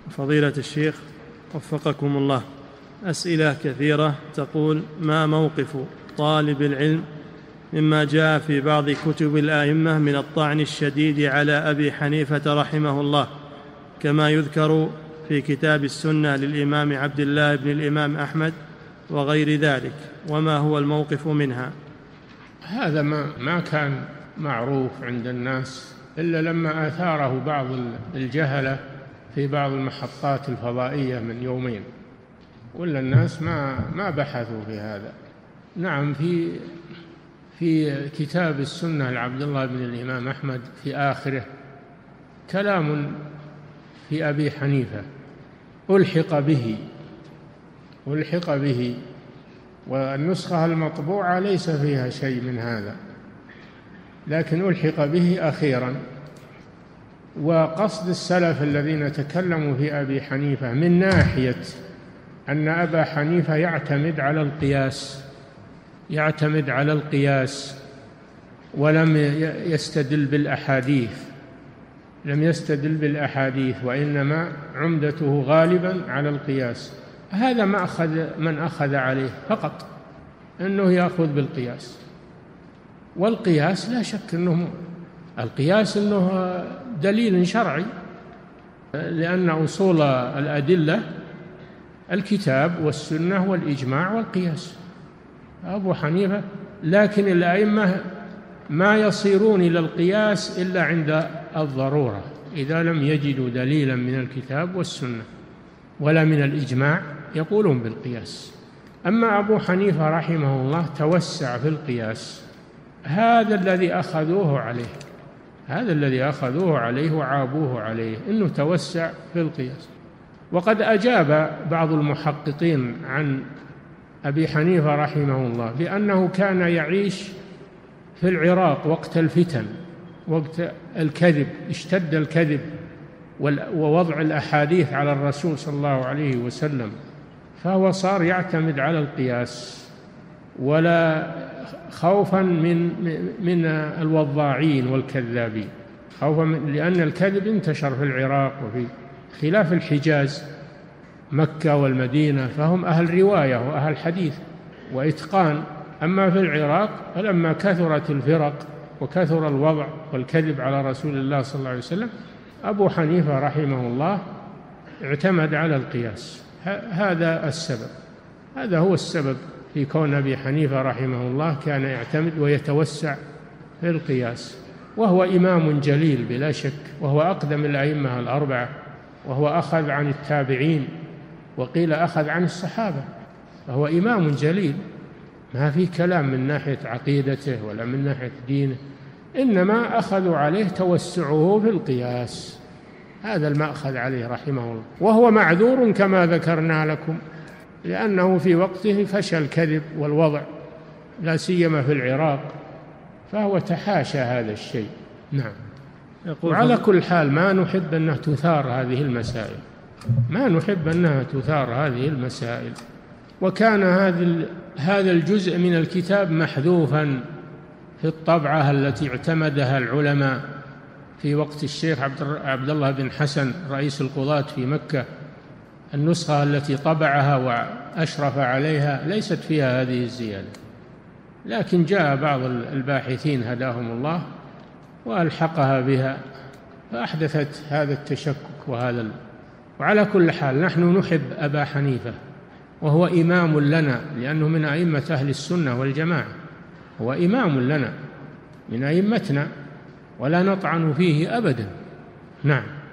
فضيلة الشيخ وفقكم الله، أسئلة كثيرة تقول: ما موقف طالب العلم مما جاء في بعض كتب الآئمة من الطعن الشديد على أبي حنيفة رحمه الله، كما يذكر في كتاب السنة للإمام عبد الله بن الإمام أحمد وغير ذلك، وما هو الموقف منها؟ هذا ما كان معروف عند الناس إلا لما أثاره بعض الجهلة في بعض المحطات الفضائية من يومين، ولا الناس ما بحثوا في هذا. نعم، في كتاب السنة لعبد الله بن الإمام أحمد في آخره كلام في أبي حنيفة ألحق به، والنسخة المطبوعة ليس فيها شيء من هذا، لكن ألحق به أخيرا. وقصد السلف الذين تكلموا في أبي حنيفة من ناحية أن أبا حنيفة يعتمد على القياس ولم يستدل بالأحاديث، وإنما عمدته غالبا على القياس. هذا من أخذ عليه فقط أنه يأخذ بالقياس، والقياس لا شك أنه دليل شرعي، لأن أصول الأدلة الكتاب والسنة والإجماع والقياس. أبو حنيفة، لكن الأئمة ما يصيرون إلى القياس إلا عند الضرورة، إذا لم يجدوا دليلا من الكتاب والسنة ولا من الإجماع يقولون بالقياس. أما أبو حنيفة رحمه الله توسع في القياس، هذا الذي أخذوه عليه وعابوه عليه، إنه توسع في القياس. وقد أجاب بعض المحققين عن أبي حنيفة رحمه الله بأنه كان يعيش في العراق وقت الفتن، وقت الكذب، اشتد الكذب ووضع الأحاديث على الرسول صلى الله عليه وسلم، فهو صار يعتمد على القياس، ولا خوفا من الوضاعين والكذابين، لأن الكذب انتشر في العراق وفي خلاف الحجاز مكة والمدينة، فهم أهل رواية وأهل حديث وإتقان. أما في العراق فلما كثرت الفرق وكثر الوضع والكذب على رسول الله صلى الله عليه وسلم، أبو حنيفة رحمه الله اعتمد على القياس. هذا هو السبب في كون أبي حنيفة رحمه الله كان يعتمد ويتوسع في القياس، وهو إمام جليل بلا شك، وهو أقدم الأئمة الأربعة، وهو أخذ عن التابعين، وقيل أخذ عن الصحابة، فهو إمام جليل، ما في كلام من ناحية عقيدته ولا من ناحية دينه، إنما أخذوا عليه توسعه في القياس، هذا المأخذ عليه رحمه الله. وهو معذور كما ذكرنا لكم، لأنه في وقته فشى الكذب والوضع، لا سيما في العراق، فهو تحاشى هذا الشيء. نعم. وعلى كل حال ما نحب أنها تثار هذه المسائل، وكان هذا الجزء من الكتاب محذوفا في الطبعة التي اعتمدها العلماء في وقت الشيخ عبد الله بن حسن رئيس القضاة في مكة. النسخة التي طبعها وأشرف عليها ليست فيها هذه الزيادة، لكن جاء بعض الباحثين هداهم الله وألحقها بها، فأحدثت هذا التشكك وعلى كل حال نحن نحب أبا حنيفة، وهو إمام لنا، لأنه من أئمة أهل السنة والجماعة، هو إمام لنا من أئمتنا، ولا نطعن فيه أبدا. نعم.